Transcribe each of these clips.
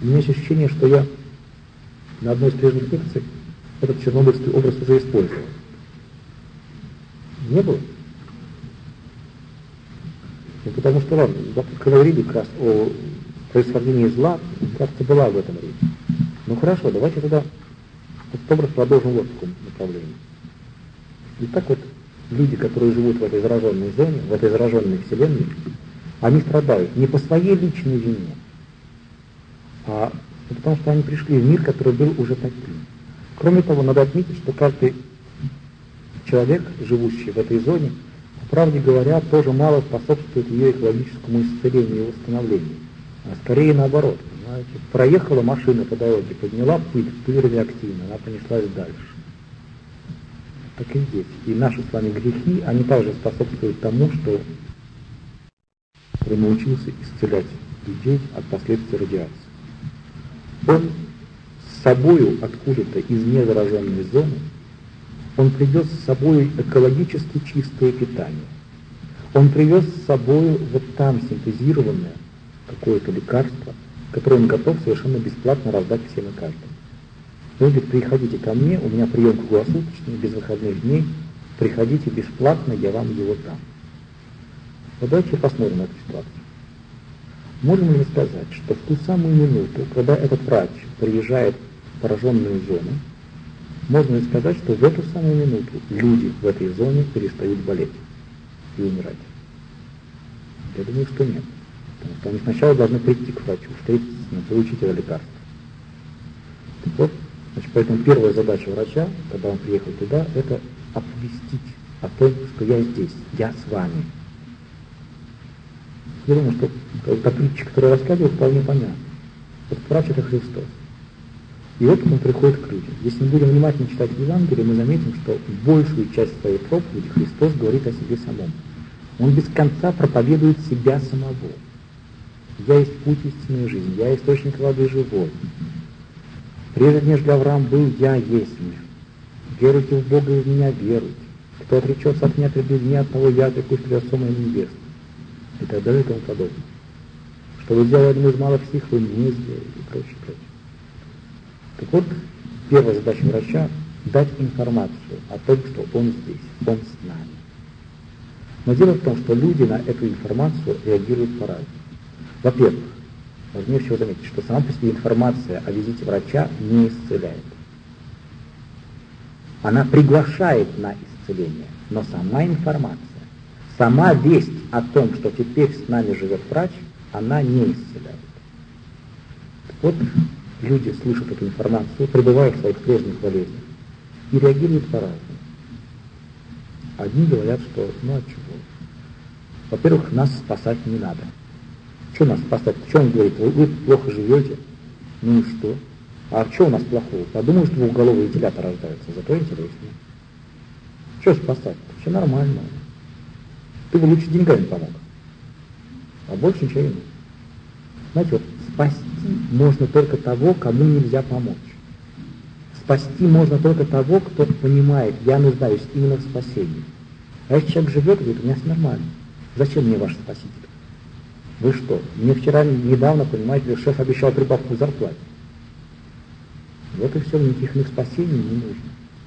У меня есть ощущение, что я на одной из прежних лекций этот чернобыльский образ уже использовал. Не было? Ну, потому что, ладно, когда говорили как раз о происхождении зла, как-то была в этом речь. Ну хорошо, давайте тогда этот образ продолжим вот в таком направлении. И так вот, люди, которые живут в этой зараженной зоне, в этой зараженной вселенной, они страдают не по своей личной вине, а потому что они пришли в мир, который был уже таким. Кроме того, надо отметить, что каждый человек, живущий в этой зоне, по правде говоря, тоже мало способствует ее экологическому исцелению и восстановлению. А скорее наоборот. Понимаете? Проехала машина по дороге, подняла пыль радиоактивная, она понеслась дальше. Так и здесь. И наши с вами грехи, они также способствуют тому, что он научился исцелять людей от последствий радиации. Он с собою откуда-то из незараженной зоны, он привез с собой экологически чистое питание. Он привез с собой вот там синтезированное какое-то лекарство, которое он готов совершенно бесплатно раздать всем и каждому. Он говорит, приходите ко мне, у меня прием круглосуточный, без выходных дней, приходите бесплатно, я вам его дам. Вот давайте посмотрим на эту ситуацию. Можем ли сказать, что в ту самую минуту, когда этот врач приезжает в пораженную зону, можно ли сказать, что в эту самую минуту люди в этой зоне перестают болеть и умирать? Я думаю, что нет. Потому что они сначала должны прийти к врачу, встретиться с ним, получить это лекарство. Так вот, значит, поэтому первая задача врача, когда он приехал туда, это оповестить о том, что я здесь, я с вами. Я думаю, что та притча, которую я рассказываю, вполне понятна. Этот врач — это Христос. И вот он приходит к людям. Если мы будем внимательно читать Евангелие, мы заметим, что большую часть своей проповеди Христос говорит о себе самом. Он без конца проповедует себя самого. Я есть путь, истинная жизнь, я источник воды живой. Прежде нежели Авраам был, я есть мир. Веруйте в Бога и в меня веруйте. Кто отречется от меня, придет меня, от того я отрекусь пред Отцом моим небесным. И так далее и тому подобное. Что вы сделали одним из малых всех, вы мне сделали, и прочее, прочее. Так вот, первая задача врача — дать информацию о том, что он здесь, он с нами. Но дело в том, что люди на эту информацию реагируют по-разному. Во-первых, важнее всего заметить, что сама по себе информация о визите врача не исцеляет. Она приглашает на исцеление, но сама информация, сама весть о том, что теперь с нами живет врач, она не исцеляет. Так вот, люди слышат эту информацию, пребывая в своих прежних болезнях, и реагируют по-разному. Одни говорят, что ну а чего? Во-первых, нас спасать не надо. Что нас спасать? Что он говорит? Вы плохо живете? Ну и что? А что у нас плохого? Подумаю, что двухголовые телята рождаются, зато интереснее. Что спасать? Все нормально. Ты бы лучше деньгами помог. А больше ничего нет. Знаете, вот спасти можно только того, кому нельзя помочь. Спасти можно только того, кто понимает, я нуждаюсь именно в спасении. А если человек живет, говорит, у меня все нормально. Зачем мне ваш спаситель? Вы что? Мне вчера, недавно, понимаете, шеф обещал прибавку к зарплате. Вот и все, никаких иных спасений не нужно.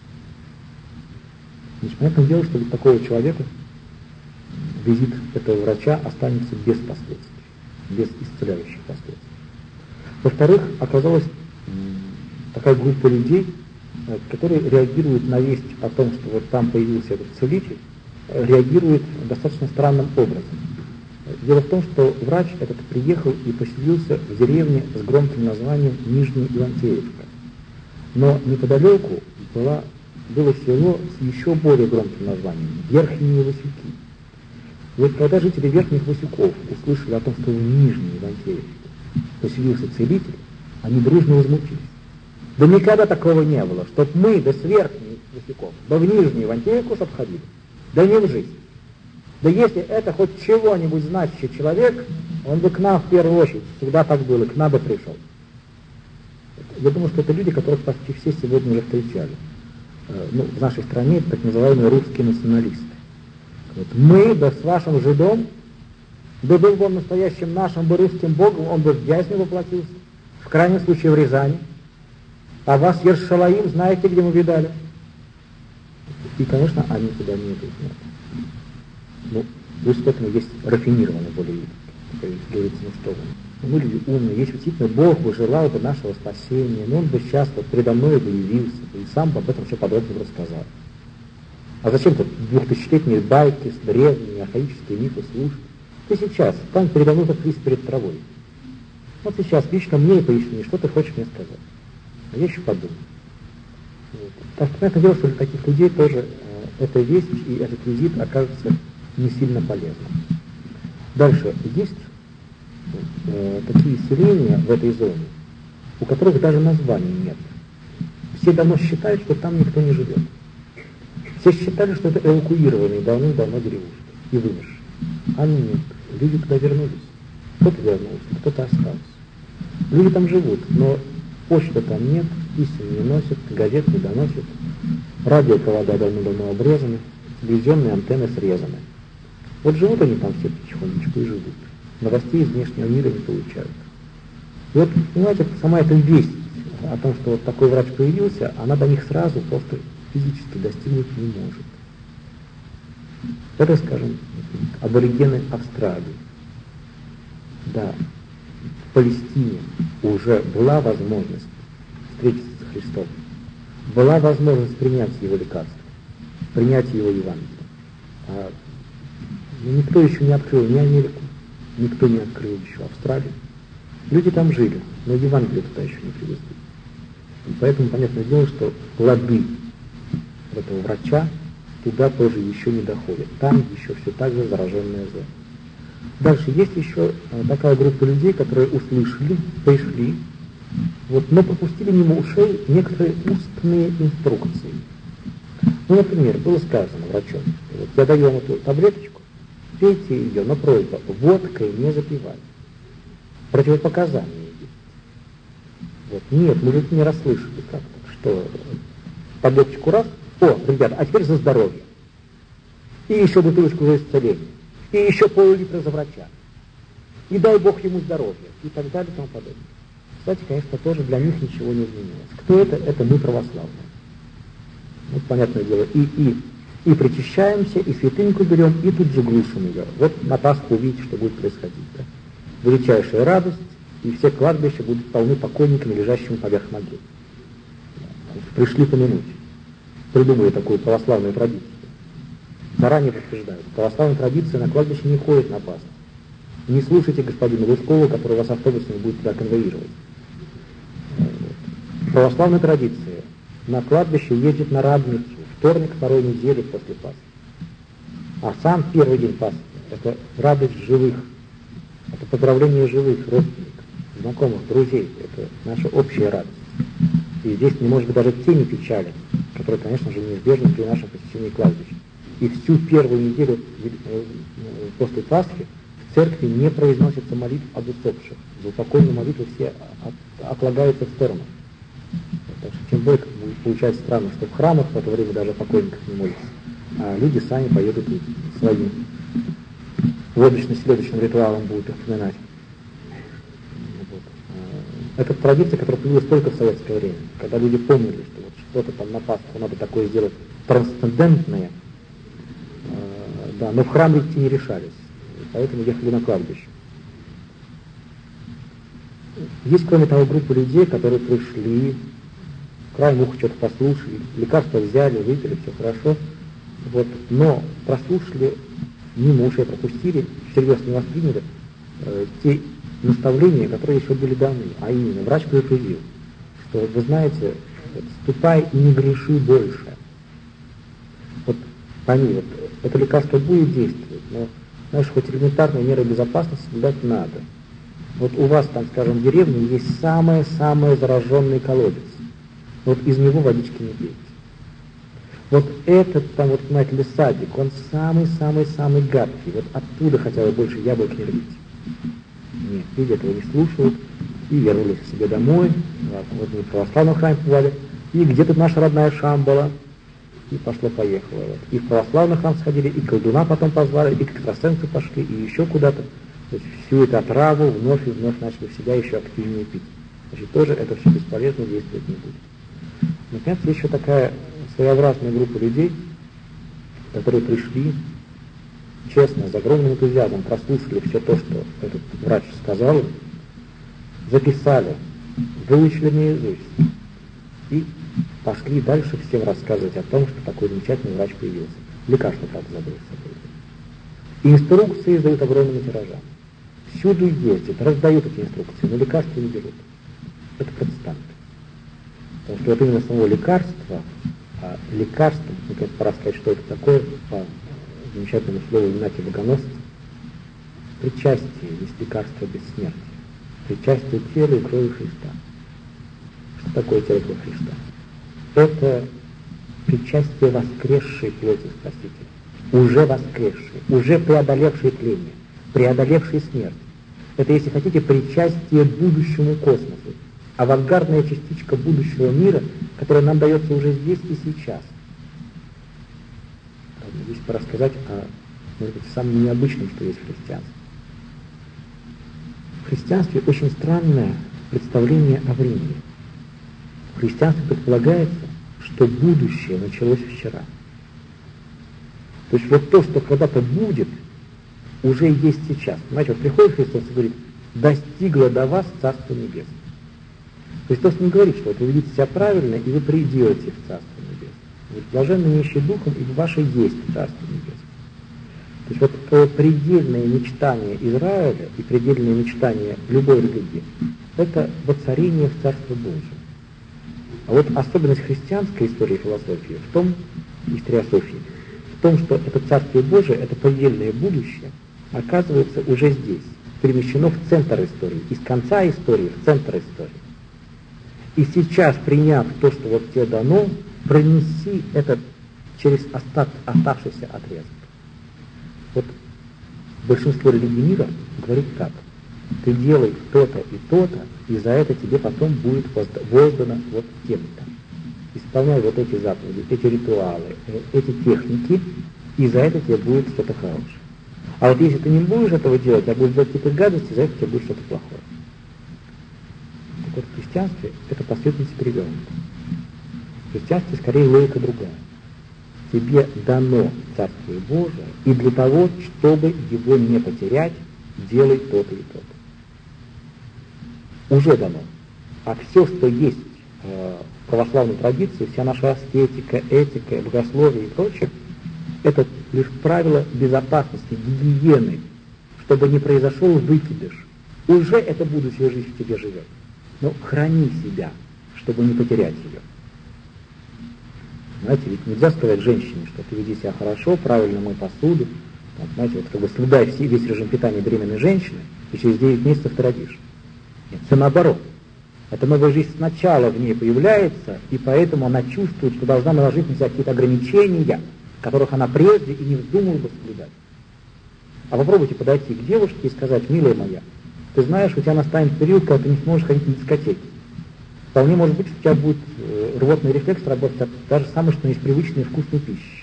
Значит, понятное дело, что для такого человека визит этого врача останется без последствий, без исцеляющих последствий. Во-вторых, оказалась такая группа людей, которые реагируют на весть о том, что вот там появился этот целитель, реагируют достаточно странным образом. Дело в том, что врач этот приехал и поселился в деревне с громким названием Нижняя Ивантеевка. Но неподалеку было село с еще более громким названием Верхние Васюки. И вот когда жители Верхних Васюков услышали о том, что в Нижней Ивантеевке поселился целитель, они дружно возмутились. Да никогда такого не было, чтоб мы до Верхних Васюков, да в Нижнюю Ивантеевку чтоб ходили. Да не в жизнь. Да если это хоть чего-нибудь значащий человек, он бы к нам в первую очередь, всегда так было, к нам бы пришел. Я думаю, что это люди, которых почти все сегодня уже встречали. В нашей стране это так называемые русские националисты. Вот мы, да с вашим жидом, да был бы он настоящим нашим бы русским богом, он бы в ясне воплотился. в крайнем случае в Рязани. А вас Ершалаим, знаете, где мы видали? И, конечно, они туда не идут. Ну, плюс к этому есть рафинированный более вид, который говорится, ну что вы, мы люди умные, если действительно Бог бы желал бы нашего спасения, но Он бы сейчас вот передо мной бы явился, и сам бы об этом все подробно рассказал. А зачем тут 2000-летние байки, древние, архаические мифы слушать? Ты сейчас, там передо мной как лист перед травой. Вот сейчас лично мне и поясни, что ты хочешь мне сказать. А я еще подумаю. Вот. Так что, понятное дело, что для таких людей тоже эта весть и этот визит окажется не сильно полезным. Дальше. Есть такие селения в этой зоне, у которых даже названий нет. Все давно считают, что там никто не живет. Все считали, что это эвакуированные давным-давно деревушки и вымершие. А нет. Люди туда вернулись. Кто-то вернулся, кто-то остался. Люди там живут, но почты там нет, писем не носят, газет не доносят, радиопровода давно-давно обрезаны, телевизионные антенны срезаны. Вот живут они там все потихонечку и живут. Новостей из внешнего мира не получают. И вот, понимаете, сама эта весть о том, что вот такой врач появился, она до них сразу просто физически достигнуть не может. Это, скажем, аборигены Австралии. Да, в Палестине уже была возможность встретиться с Христом. Была возможность принять его лекарство, принять его Евангелие. Но никто еще не открыл ни Америку, никто не открыл еще Австралию. Люди там жили, но Евангелие туда еще не привезли. И поэтому, понятное дело, что плоды этого врача туда тоже еще не доходят. Там еще все так же зараженная зона. Дальше есть еще такая группа людей, которые услышали, пришли, вот, но пропустили мимо ушей некоторые устные инструкции. Ну, например, было сказано врачом, вот, я даю вам эту таблеточку, пейте ее, но просьба, водкой не запивать. Противопоказания есть. Вот. Нет, мужики не расслышали как-то, что таблеточку раз, о, ребята, а теперь за здоровье. И еще бутылочку за исцеление. И еще пол-литра за врача. И дай Бог ему здоровья. И так далее и тому подобное. Кстати, конечно, тоже для них ничего не изменилось. Кто это? Это мы православные. Вот, понятное дело, и причащаемся, и святыньку берем, и тут же глушим ее. Вот на Пасху увидите, что будет происходить. Да? Величайшая радость, и все кладбища будут полны покойниками, лежащими поверх могил. Пришли помянуть. Придумали такую православную традицию. Заранее предупреждают. Православная традиция на кладбище не ходит на Пасху. Не слушайте господина Лужкова, который вас автобусами будет туда конвоировать. Православная традиция. На кладбище ездит на Радницу. Вторник второй недели после Пасхи. А сам первый день Пасхи – это радость живых. Это поздравление живых, родственников, знакомых, друзей. Это наша общая радость. И здесь не может быть даже тени печали, которая, конечно же, неизбежна при нашем посещении кладбища. И всю первую неделю после Пасхи в церкви не произносится молитв об усопших. За упокойные молитвы все отлагаются в сторону. Так что тем более получается странно, что в храмах в это время даже о покойниках не молятся. А люди сами поедут и своим водочно-селедочным ритуалом будут их вспоминать. Вот. Это традиция, которая появилась только в советское время, когда люди помнили, что вот что-то там на Пасху надо такое сделать трансцендентное, да, но в храм идти не решались, поэтому ехали на кладбище. Есть, кроме того, группа людей, которые пришли, краем уха что-то послушали, лекарства взяли, выпили, все хорошо, вот, но прослушали, мимо ушей пропустили, всерьез не восприняли те наставления, которые еще были даны, а именно врач предупредил, что, вы знаете, ступай и не греши больше. Вот пойми, вот, это лекарство будет действовать, но, знаешь, хоть элементарные меры безопасности соблюдать надо. Вот у вас там, скажем, в деревне есть самый зараженный колодец. Вот из него водички не пейте. Вот этот там, вот, понимаете, садик, он самый гадкий. Вот оттуда хотя бы больше яблок не рвите. Нет, люди этого не слушают. И вернулись к себе домой. Вот мы в православном храме побывали. И где тут наша родная Шамбала? И пошло-поехало. Вот. И в православный храм сходили, и колдуна потом позвали, и к экстрасенсу пошли, и еще куда-то. То есть всю эту отраву вновь и вновь начали в себя еще активнее пить. значит, тоже это все бесполезно, действовать не будет. Наконец, есть еще такая своеобразная группа людей, которые пришли, честно, с огромным энтузиазмом, прослушали все то, что этот врач сказал, записали, выучили наизусть и пошли дальше всем рассказывать о том, что такой замечательный врач появился. Лекарства, правда, забыли с собой. И инструкции издают огромными тиражами. Всюду ездят, раздают эти инструкции, но лекарства не берут. Это протестанты. Потому что вот именно самого лекарства, лекарством, наконец, пора сказать, что это такое, по замечательному слову Игнатия Богоносца, причастие есть лекарство бессмертия. Причастие тела и крови Христа. Что такое тело и кровь Христа? Это причастие воскресшей плоти Спасителя. Уже воскресшей, уже преодолевшей тление, преодолевшей смерть. Это, если хотите, причастие будущему космосу. Авангардная частичка будущего мира, которая нам дается уже здесь и сейчас. Здесь пора сказать о, может быть, самом необычном, что есть в христианстве. В христианстве очень странное представление о времени. В христианстве предполагается, что будущее началось вчера. То есть вот то, что когда-то будет, уже есть сейчас. Понимаете, вот приходит Христос и говорит: достигло до вас Царство Небесное. Христос не говорит, что вот вы видите себя правильно, и вы придете в Царство Небесное. Вы блаженны нищие духом, ибо ваше есть Царство Небесное. То есть вот предельное мечтание Израиля и предельное мечтание любой религии — это воцарение в Царство Божие. А вот особенность христианской истории и философии в том, историософии, в том, что это Царствие Божие, это предельное будущее, оказывается уже здесь, перемещено в центр истории, из конца истории в центр истории. И сейчас, приняв то, что вот тебе дано, пронеси это через оставшийся отрезок. Вот большинство религий мира говорит так: ты делай то-то и то-то, и за это тебе потом будет воздано вот тем-то. Исполняй вот эти заповеди, эти ритуалы, эти техники, и за это тебе будет что-то хорошее. А вот если ты не будешь этого делать, а будешь делать какие-то гадости, за это тебе будет что-то плохое. Так вот, в христианстве это последовательность перевернута. В христианстве скорее логика другая. Тебе дано Царствие Божие, и для того, чтобы его не потерять, делай то-то и то-то. Уже дано. А все, что есть в православной традиции, вся наша аскетика, этика, богословие и прочее, это лишь правило безопасности, гигиены, чтобы не произошел выкидыш. Уже эта будущая жизнь в тебе живет. Но храни себя, чтобы не потерять ее. Знаете, ведь нельзя сказать женщине, что ты веди себя хорошо, правильно мой посуду, там, знаете, вот как бы соблюдай весь режим питания беременной женщины, и через 9 месяцев ты родишь. Нет, все наоборот. Эта новая жизнь сначала в ней появляется, и поэтому она чувствует, что должна наложить на себя какие-то ограничения, которых она прежде и не вздумала бы соблюдать. А попробуйте подойти к девушке и сказать: милая моя, ты знаешь, у тебя настанет период, когда ты не сможешь ходить на дискотеки. Вполне может быть, что у тебя будет рвотный рефлекс работать от даже самой, что есть привычной и вкусной пищи.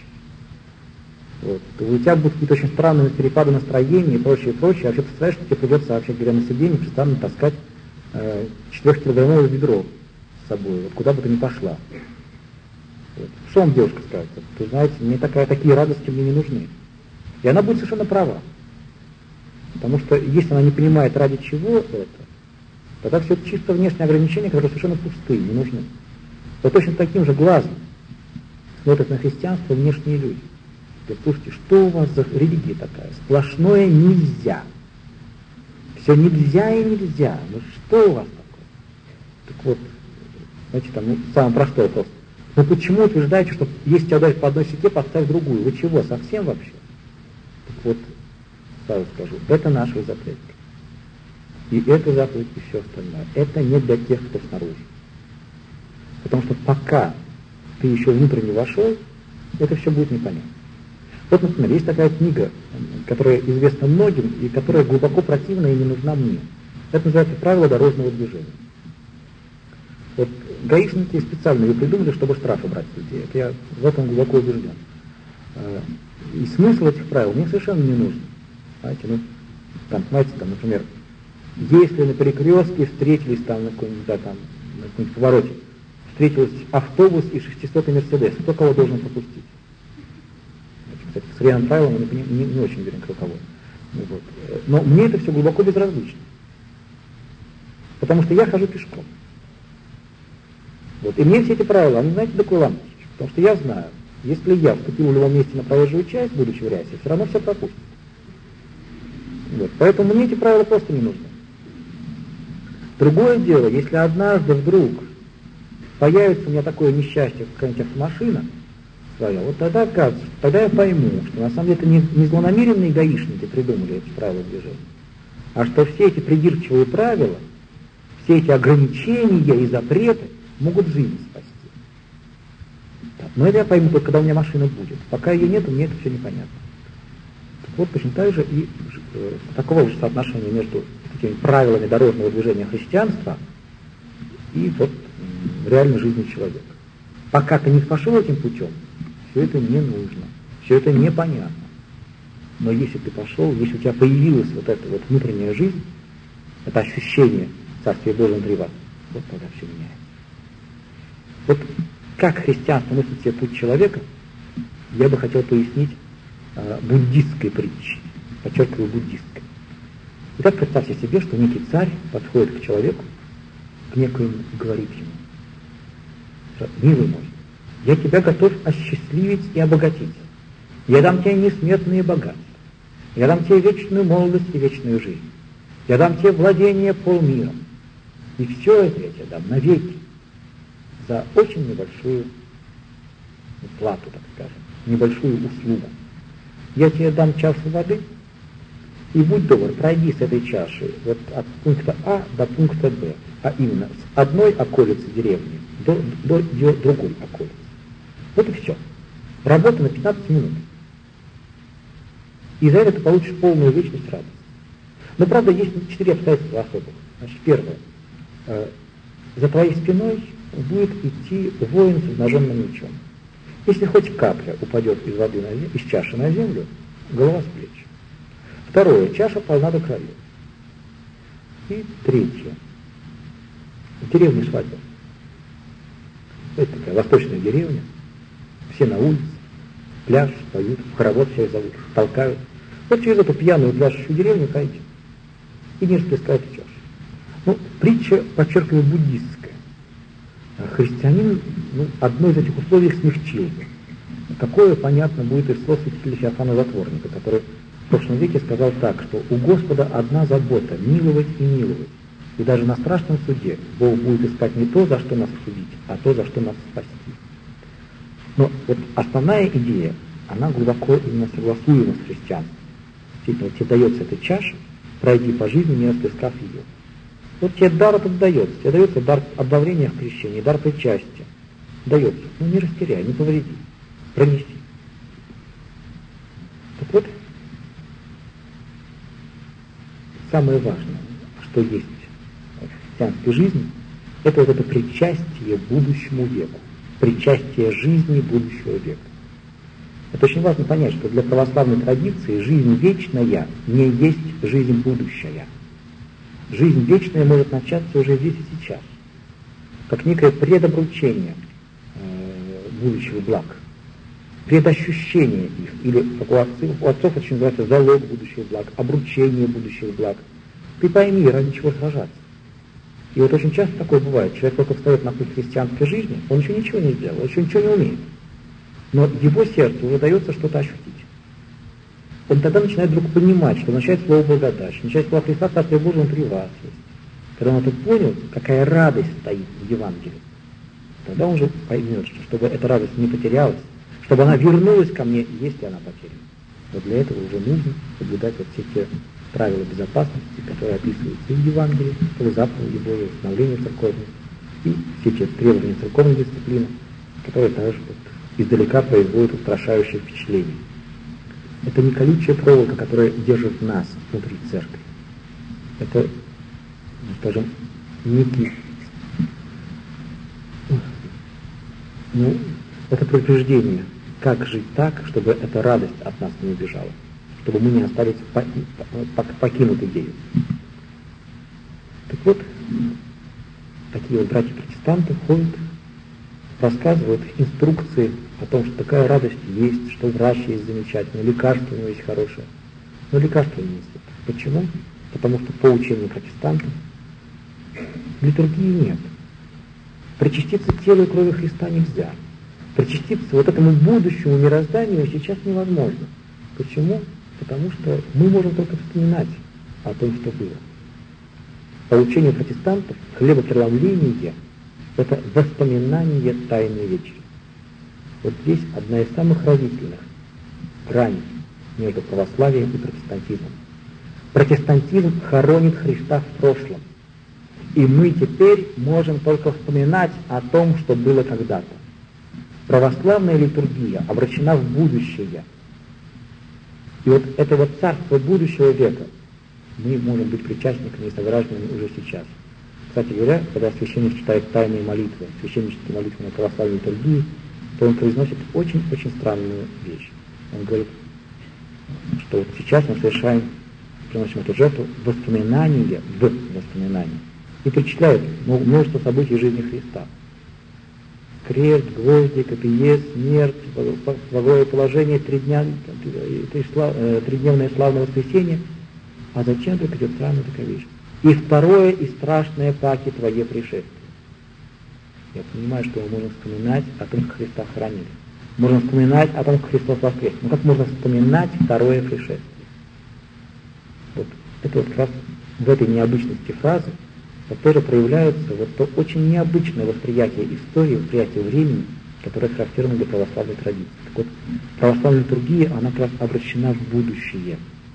Вот. У тебя будут какие-то очень странные перепады настроения и прочее, прочее. А вообще представляешь, что тебе придется, вообще говоря, на сиденье постоянно таскать 4-килограммовое ведро с собой, вот куда бы ты ни пошла. Вот. Что вам девушка скажет? Ты знаете, мне такие радости мне не нужны. И она будет совершенно права. Потому что если она не понимает, ради чего это, тогда все это чисто внешние ограничения, которые совершенно пустые, не нужны. Вот точно таким же глазом смотрят на христианство внешние люди. Слушайте, что у вас за религия такая? Сплошное нельзя. Все нельзя и нельзя. Ну что у вас такое? Так вот, знаете, там, самый простой вопрос. Ну почему утверждаете, что если тебя ударить по одной щеке, поставь другую? Вы чего, совсем вообще? Так вот, сразу скажу, это наши запреты. И это заповедь, и все остальное. Это не для тех, кто снаружи. Потому что пока ты еще внутрь не вошел, это все будет непонятно. Вот, например, есть такая книга, которая известна многим, и которая глубоко противна и не нужна мне. Это называется «Правила дорожного движения». Вот гаишники специально ее придумали, чтобы штрафы брать с людей. Это я в этом глубоко убежден. И смысл этих правил мне совершенно не нужен. Знаете, ну, там, знаете, там, например, Если на перекрестке встретились там на каком-нибудь, да, там, на каком-нибудь повороте, встретился автобус и 600-й Мерседес, кто кого должен пропустить? Кстати, с реальным правилом я не очень уверен, кто кого. Вот. Но мне это все глубоко безразлично. Потому что я хожу пешком. Вот. И мне все эти правила, они, знаете, такой лампочки. Потому что я знаю, если я вступил в любом месте на проезжую часть, будучи в рясе, все равно все пропустит. Вот. Поэтому мне эти правила просто не нужны. Другое дело, если однажды вдруг появится у меня такое несчастье, какая-нибудь автомашина своя, вот тогда я пойму, что на самом деле это не злонамеренные гаишники придумали эти правила движения, а что все эти придирчивые правила, все эти ограничения и запреты могут жизнь спасти. Но это я пойму только, когда у меня машина будет. Пока ее нет, мне это все непонятно. Вот точно так же и такого же соотношения между этими правилами дорожного движения христианства и вот реальной жизни человека. Пока ты не пошел этим путем, все это не нужно, все это непонятно. Но если ты пошел, если у тебя появилась вот эта вот внутренняя жизнь, это ощущение Царствия Божьего внутри вас, вот тогда все меняется. Вот как христианство мыслит себе путь человека, я бы хотел пояснить буддистской притчей, подчеркиваю, буддистской. Итак, представьте себе, что некий царь подходит к человеку, к некоему, и говорит ему: «Милый мой, я тебя готов осчастливить и обогатить. Я дам тебе несметные богатства. Я дам тебе вечную молодость и вечную жизнь. Я дам тебе владение полмира. И все это я тебе дам навеки за очень небольшую плату, так скажем, небольшую услугу. Я тебе дам чашу воды, и будь добр, пройди с этой чашей вот от пункта А до пункта Б, а именно с одной околицы деревни до другой околицы. Вот и все. Работа на 15 минут. И за это ты получишь полную вечность радости. Но, правда, есть 4 обстоятельства особых. Значит, первое. За твоей спиной будет идти воин с обнаженным мечом. Если хоть капля упадет из воды из чаши на землю, голова с плеч. Второе. Чаша полна до краев. И третье. В деревне свадьба. Это такая восточная деревня. Все на улице. Пляж, поют, в хоровод всех зовут, толкают. Вот через эту пьяную пляшущую деревню пойдем. И не расплескают чашу. Ну, притча, подчеркиваю, буддистская. Христианин одно из этих условий смягчил бы. Какое, понятно, будет из слов святителя Феофана Затворника, который в прошлом веке сказал так, что у Господа одна забота — миловать и миловать. И даже на страшном суде Бог будет искать не то, за что нас судить, а то, за что нас спасти. Но вот основная идея, она глубоко именно согласуема с христианством. Действительно, тебе дается эта чаша, пройди по жизни, не расплескав ее. Вот тебе дар этот дается. Тебе дается дар обновления в крещении, дар причастия. Дается. Ну не растеряй, не повреди. Пронеси. Так вот, самое важное, что есть в христианской жизни, это вот это причастие будущему веку. Причастие жизни будущего века. Это очень важно понять, что для православной традиции жизнь вечная не есть жизнь будущая. Жизнь вечная может начаться уже здесь и сейчас, как некое предобручение будущих благ, предощущение их, или, как у отцов очень называется, залог будущих благ, обручение будущих благ. Ты пойми, ради чего сражаться. И вот очень часто такое бывает. Человек только встает на путь христианской жизни, он еще ничего не сделал, еще ничего не умеет. Но его сердцу уже дается что-то ощутить. Он тогда начинает вдруг понимать, что означает слово благодать, что означает слово Христа, Царствие Божие внутри вас есть. Когда он это понял, какая радость стоит в Евангелии, тогда он уже поймет, что чтобы эта радость не потерялась, чтобы она вернулась ко мне, если она потеряна. Вот для этого уже нужно соблюдать вот все те правила безопасности, которые описываются и в Евангелии, в заповеди Божьей, установление церковное, и все те требования церковной дисциплины, которые также вот издалека производят устрашающее впечатление. Это не колючая проволока, которая держит нас внутри церкви. Это, скажем, некий, это предупреждение, как жить так, чтобы эта радость от нас не убежала, чтобы мы не остались покинуты ею. вот, такие вот братья-протестанты ходят, рассказывают инструкции о том, что такая радость есть, что врач есть замечательный, лекарство у него есть хорошее. Но лекарства не есть. Почему? Потому что по учению протестантов литургии нет. Причаститься телу и крови Христа нельзя. Причаститься вот этому будущему мирозданию сейчас невозможно. Почему? Потому что мы можем только вспоминать о том, что было. По учению протестантов хлебопреломление – это воспоминание Тайной Вечери. Вот здесь одна из самых разительных граней между православием и протестантизмом. Протестантизм хоронит Христа в прошлом. И мы теперь можем только вспоминать о том, что было когда-то. Православная литургия обращена в будущее. И вот это вот царство будущего века мы можем быть причастниками и согражданами уже сейчас. Кстати говоря, когда священник читает тайные молитвы, священнические молитвы на православной литургии, то он произносит очень-очень странную вещь. Он говорит, что вот сейчас мы приносим эту жертву воспоминания в воспоминания. И перечисляет множество событий жизни Христа. Крест, гвозди, копье, смерть, благое положение, тридневное славное воскресенье. А зачем только идет странная такая вещь? И второе, и страшное паки твое пришествие. Я понимаю, что мы можем вспоминать о том, как Христа хоронили. Можно вспоминать о том, как Христос воскрес. Но как можно вспоминать второе пришествие? Вот это вот как раз в этой необычности фразы тоже проявляется вот то очень необычное восприятие истории, восприятие времени, которое характерно для православной традиции. Так вот, православная литургия, она как раз обращена в будущее.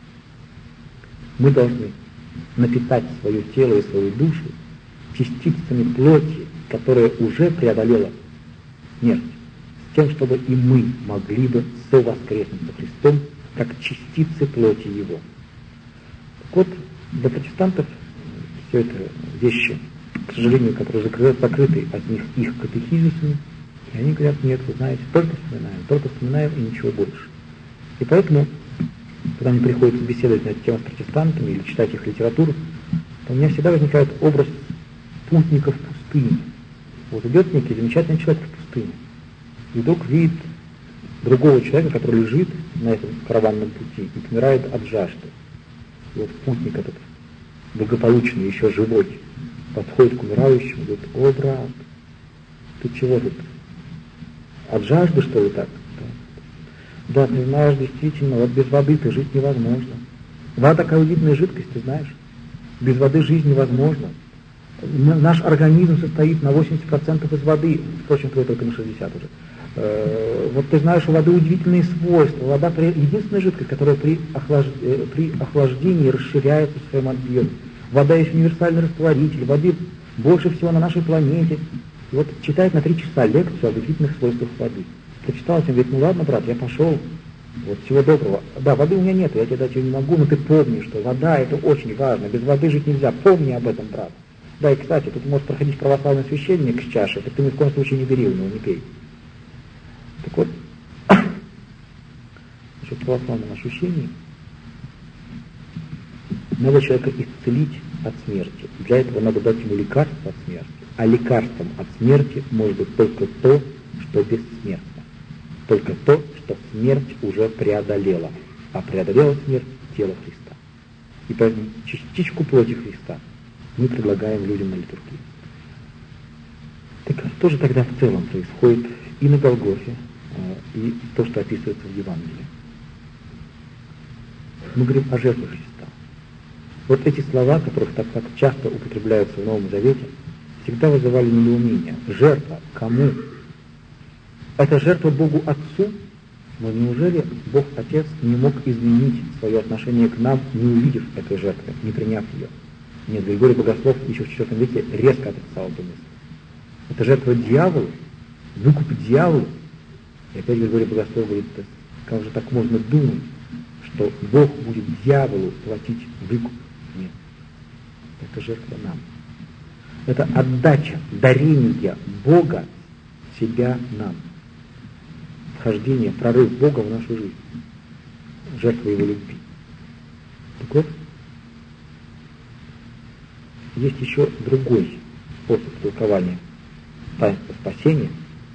Мы должны напитать свое тело и свою душу частицами плоти, которая уже преодолела смерть, с тем, чтобы и мы могли бы совоскреснуть со Христом, как частицы плоти Его. Так вот, для протестантов все это вещи, к сожалению, которые закрыты от них их катехизисами, и они говорят, нет, вы знаете, только вспоминаем и ничего больше. И поэтому, когда мне приходится беседовать на эту тему с протестантами или читать их литературу, то у меня всегда возникает образ путника в пустыне. Вот идет некий замечательный человек в пустыне, и вдруг видит другого человека, который лежит на этом караванном пути и помирает от жажды. И вот путник этот, благополучный, еще живой, подходит к умирающему и говорит, о, брат, ты чего тут? От жажды, что ли, так? Да, ты знаешь, действительно, вот без воды-то жить невозможно. Вода такая удивительная жидкость, ты знаешь. Без воды жизнь невозможна. Наш организм состоит на 80% из воды, впрочем, твой только на 60 уже. Вот ты знаешь, у воды удивительные свойства. Вода единственная жидкость, которая при охлаждении расширяется в своем объеме. Вода есть универсальный растворитель, воды больше всего на нашей планете. И вот читает на 3 часа лекцию об удивительных свойствах воды. Прочитал, он говорит, ну ладно, брат, я пошел. Вот всего доброго. Да, воды у меня нет, я тебе дать ее не могу, но ты помни, что вода это очень важно. Без воды жить нельзя. Помни об этом, брат. Да, и, кстати, тут может проходить православный священник с чашей, так ты ни в коем случае не бери у него, не пей. Так вот, насчет православного ощущения, надо человека исцелить от смерти. Для этого надо дать ему лекарство от смерти. А лекарством от смерти может быть только то, что бессмертно. Только то, что смерть уже преодолела. А преодолела смерть тело Христа. И поэтому частичку плоти Христа мы предлагаем людям на литургии. Так что же тогда в целом происходит и на Голгофе, и то, что описывается в Евангелии? Мы говорим о жертве Христа. Вот эти слова, которых так часто употребляются в Новом Завете, всегда вызывали недоумение. Жертва кому? Это жертва Богу Отцу? Но неужели Бог Отец не мог изменить свое отношение к нам, не увидев этой жертвы, не приняв ее? Нет, Григорий Богослов еще в IV веке резко отрицал эту мысль. Это жертва дьяволу, выкуп дьяволу. И опять Григорий Богослов говорит, как же так можно думать, что Бог будет дьяволу платить выкуп? Нет. Это жертва нам. Это отдача, дарение Бога себя нам. Вхождение, прорыв Бога в нашу жизнь. Жертва Его любви. Так вот, есть еще другой способ толкования таинства спасения.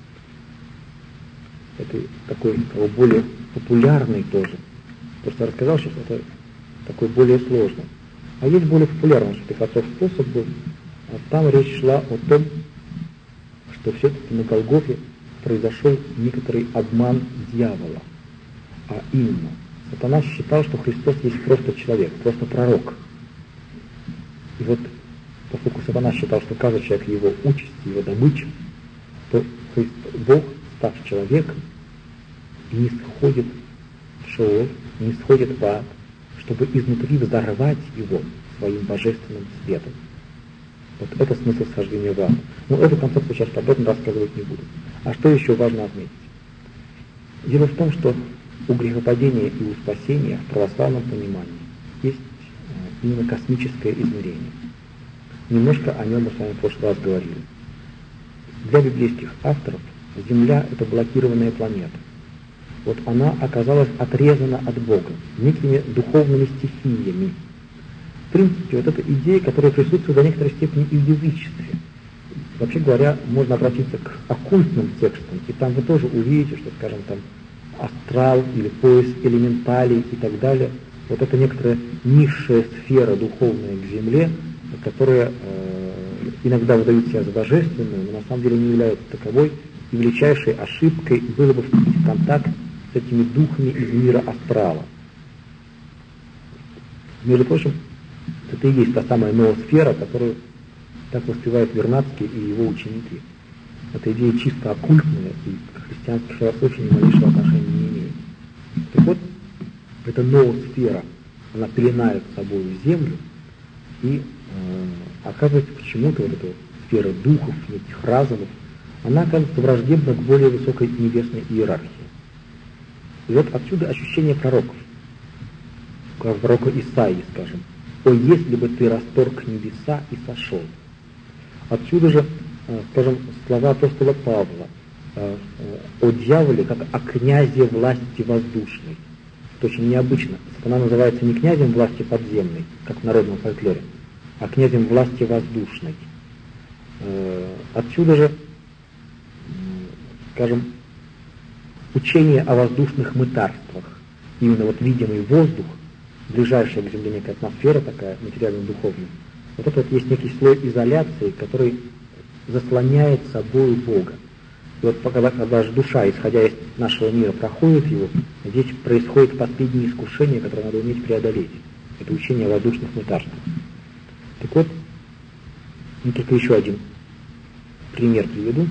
Это такой более популярный тоже. Просто я рассказал сейчас, это такой более сложный. А есть более популярный святых отцов способ был. Там речь шла о том, что все-таки на Голгофе произошел некоторый обман дьявола. А именно, сатана считал, что Христос есть просто человек, просто пророк. И вот, поскольку сатана считал, что каждый человек его участь, его добыча, то Бог, став человеком, не сходит в Шеол, не сходит в ад, чтобы изнутри взорвать его своим божественным светом. Вот это смысл схождения в ад. Но эту концепцию сейчас подробно рассказывать не буду. А что еще важно отметить? Дело в том, что у грехопадения и у спасения в православном понимании есть именно космическое измерение. Немножко о нем мы с вами в прошлый раз говорили. Для библейских авторов Земля — это блокированная планета. Вот она оказалась отрезана от Бога некими духовными стихиями. В принципе, вот эта идея, которая присутствует до некоторой степени и в язычестве. Вообще говоря, можно обратиться к оккультным текстам, и там вы тоже увидите, что, скажем, там астрал или пояс элементалей и так далее. Вот это некоторая низшая сфера духовная к Земле, которая иногда выдают себя за божественную, но на самом деле не является таковой, и величайшей ошибкой было бы вступить в контакт с этими духами из мира астрала. Между прочим, это и есть та самая ноосфера, которую так воспевают Вернадский и его ученики. Эта идея чисто оккультная и к христианской философии ни малейшего отношения не имеет. Так вот, эта ноосфера, она пеленает собой землю, и оказывается, почему-то вот эта сфера духов, этих разумов, она оказывается враждебна к более высокой небесной иерархии. И вот отсюда ощущение пророков. Как пророка Исаии, скажем: «О, если бы ты расторг небеса и сошел». Отсюда же, скажем, слова апостола Павла о дьяволе, как о князе власти воздушной. Это очень необычно. Сатана называется не князем власти подземной, как в народном фольклоре, а князем власти воздушной. Отсюда же, скажем, учение о воздушных мытарствах. Именно вот видимый воздух, ближайшая к Земле некая атмосфера такая, материально-духовная, вот это вот есть некий слой изоляции, который заслоняет собой Бога. И вот когда же душа, исходя из нашего мира, проходит его, здесь происходит последнее искушение, которое надо уметь преодолеть. Это учение о воздушных мытарствах. Так вот, только еще один пример приведу.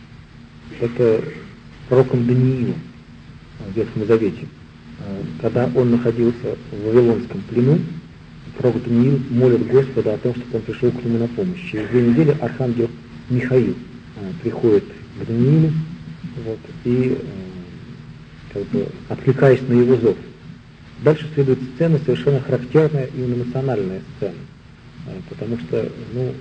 Это пророком Даниилом в Ветхом Завете. Когда он находился в Вавилонском плену, пророк Даниил молит Господа о том, чтобы он пришел к нему на помощь. Через 2 недели архангел Михаил приходит к Даниилу, вот, и откликаясь на его зов. Дальше следует сцена, совершенно характерная и эмоциональная сцена. Потому что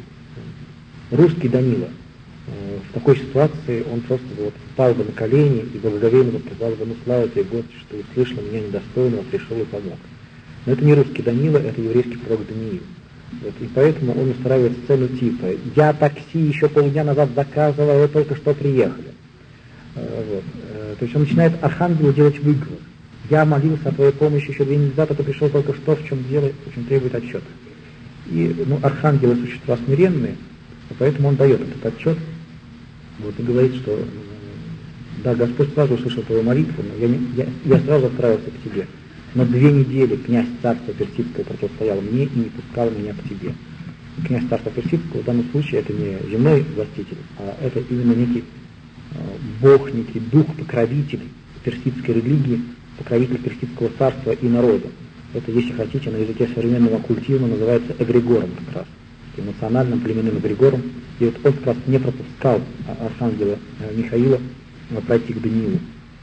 русский Данила в такой ситуации, он просто встал бы на колени и благоговейно сказал бы: слава тебе, Господи, что услышал меня недостойного, пришел и помог. Но это не русский Данила, это еврейский пророк Даниил. Вот, и поэтому он устраивает сцену типа: я такси еще полдня назад заказывал, а вы только что приехали. Вот. То есть он начинает архангелу делать выговор. Я молился о твоей помощи еще 2 недели назад, а ты пришел только что, в чем дело, в чем требует отчета. И архангелы существа смиренные, поэтому он дает этот отчет, вот, и говорит, что да, Господь сразу услышал твою молитву, но я сразу отправился к тебе. Но 2 недели князь царства Персидского противостоял мне и не пускал меня к тебе. И князь царства Персидского в данном случае это не земной властитель, а это именно некий бог, некий дух, покровитель персидской религии, покровитель персидского царства и народа. Это, если хотите, на языке современного оккультизма называется эгрегором как раз, эмоциональным племенным эгрегором. И вот он как раз не пропускал архангела Михаила пройти к Даниилу.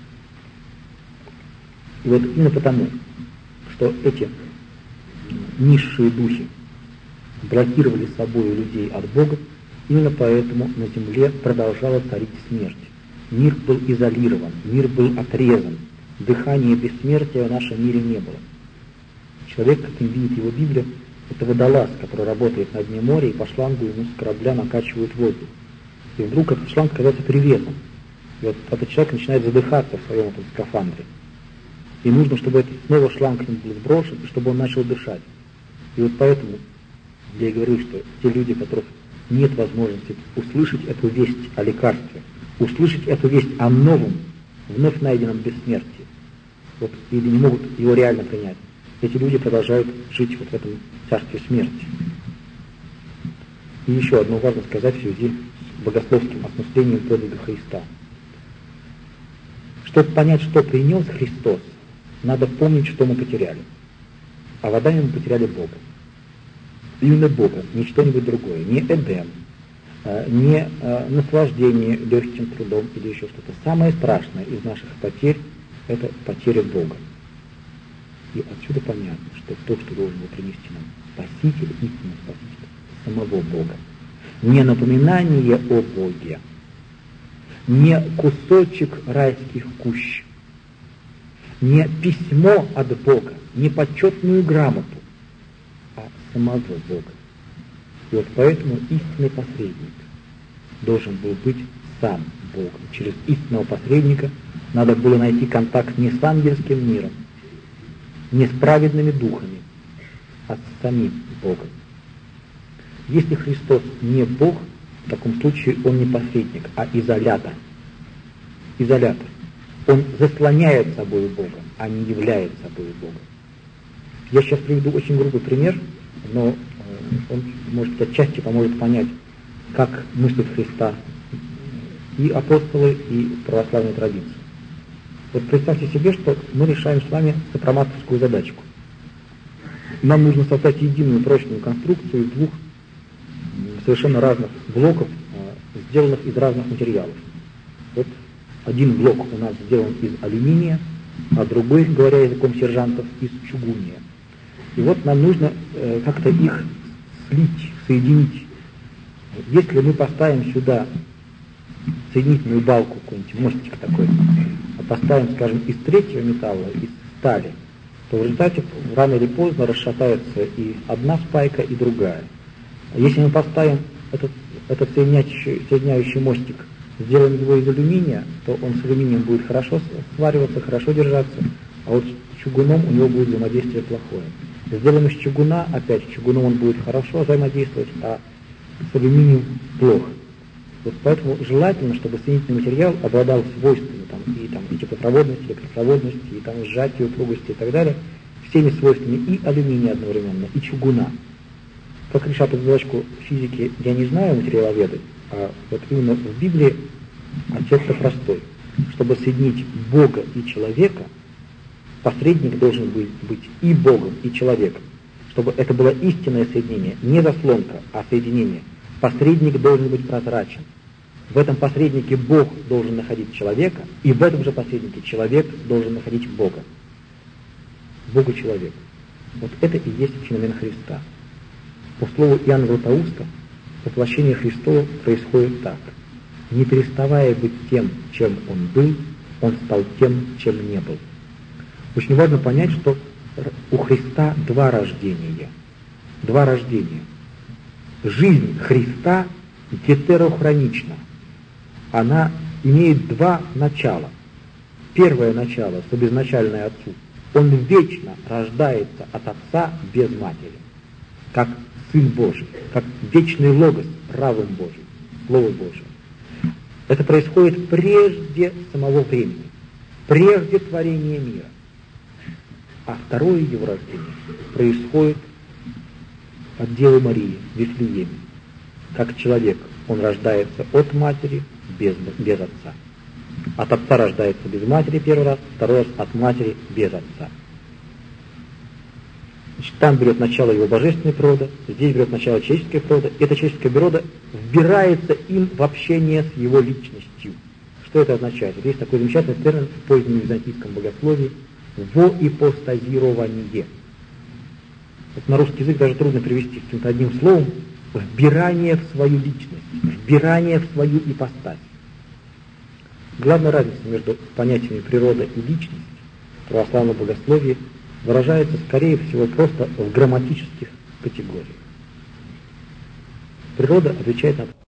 И вот именно потому, что эти низшие духи блокировали собой людей от Бога, именно поэтому на земле продолжала царить смерть. Мир был изолирован, мир был отрезан, дыхания бессмертия в нашем мире не было. Человек, каким видит его Библия, Это водолаз, который работает на дне моря, и по шлангу ему с корабля накачивают воздух. И вдруг этот шланг становится привесом. И вот этот человек начинает задыхаться в своем этом скафандре. И нужно, чтобы этот снова шланг к нему был сброшен, и чтобы он начал дышать. И вот поэтому я и говорю, что те люди, у которых нет возможности услышать эту весть о лекарстве, услышать эту весть о новом, вновь найденном бессмертии, вот, или не могут его реально принять, эти люди продолжают жить вот в этом царстве смерти. И еще одно важно сказать в связи с богословским осмыслением подвига Христа. Чтобы понять, что принес Христос, надо помнить, что мы потеряли. А в Адаме мы потеряли Бога. Именно Бога, не что-нибудь другое. Не Эдем, не наслаждение легким трудом или еще что-то. Самое страшное из наших потерь – это потеря Бога. И отсюда понятно, что то, что должен был принести нам Спаситель, истинный Спаситель, самого Бога. Не напоминание о Боге, не кусочек райских кущ, не письмо от Бога, не почетную грамоту, а самого Бога. И вот поэтому истинный посредник должен был быть сам Богом. Через истинного посредника надо было найти контакт не с ангельским миром, не с праведными духами, а с самим Богом. Если Христос не Бог, в таком случае Он не посредник, а изолятор. Изолятор. Он заслоняет собой Бога, а не является собой Бога. Я сейчас приведу очень грубый пример, но он, может быть, отчасти поможет понять, как мыслят Христа и апостолы, и православная традиция. Вот представьте себе, что мы решаем с вами сопроматовскую задачку. Нам нужно создать единую прочную конструкцию из двух совершенно разных блоков, сделанных из разных материалов. Вот один блок у нас сделан из алюминия, а другой, говоря языком сержантов, из чугуния. И вот нам нужно как-то их слить, соединить. Если мы поставим сюда соединительную балку, какой-нибудь мостик такой, а поставим, скажем, из третьего металла, из стали, то в результате рано или поздно расшатается и одна спайка, и другая. Если мы поставим этот соединяющий мостик, сделаем его из алюминия, то он с алюминием будет хорошо свариваться, хорошо держаться, а вот с чугуном у него будет взаимодействие плохое. Сделаем из чугуна, опять с чугуном он будет хорошо взаимодействовать, а с алюминием плохо. Вот поэтому желательно, чтобы соединительный материал обладал свойствами и теплопроводности, электропроводности, и сжатия, упругости и так далее, всеми свойствами и алюминия одновременно, и чугуна. Как решат эту задачку физики, я не знаю, материаловеды, а вот именно в Библии ответ-то простой. Чтобы соединить Бога и человека, посредник должен быть и Богом, и человеком. Чтобы это было истинное соединение, не заслонка, а соединение. Посредник должен быть прозрачен. В этом посреднике Бог должен находить человека, и в этом же посреднике человек должен находить Бога. Бог и человек. Вот это и есть феномен Христа. По слову Иоанна Златоуста, воплощение Христова происходит так. Не переставая быть тем, чем Он был, Он стал тем, чем не был. Очень важно понять, что у Христа два рождения. Два рождения. Жизнь Христа гетерохронична. Она имеет два начала. Первое начало, собезначальное Отцу, Он вечно рождается от Отца без матери, как Сын Божий, как вечный Логос, разум Божий, Слово Божие. Это происходит прежде самого времени, прежде творения мира. А второе Его рождение происходит от Девы Марии в Вифлееме. Как человек, Он рождается от матери без отца. От отца рождается без матери первый раз, второй раз от матери без отца. Значит, там берет начало его божественной природы, здесь берет начало человеческой природы. Эта человеческая природа вбирается им в общение с его личностью. Что это означает? Есть такой замечательный термин в позднем византийском богословии «воипостазирование». Вот на русский язык даже трудно привести каким-то одним словом. Вбирание в свою личность, вбирание в свою ипостась. Главная разница между понятиями природа и личность в православном богословии выражается, скорее всего, просто в грамматических категории. Природа отвечает на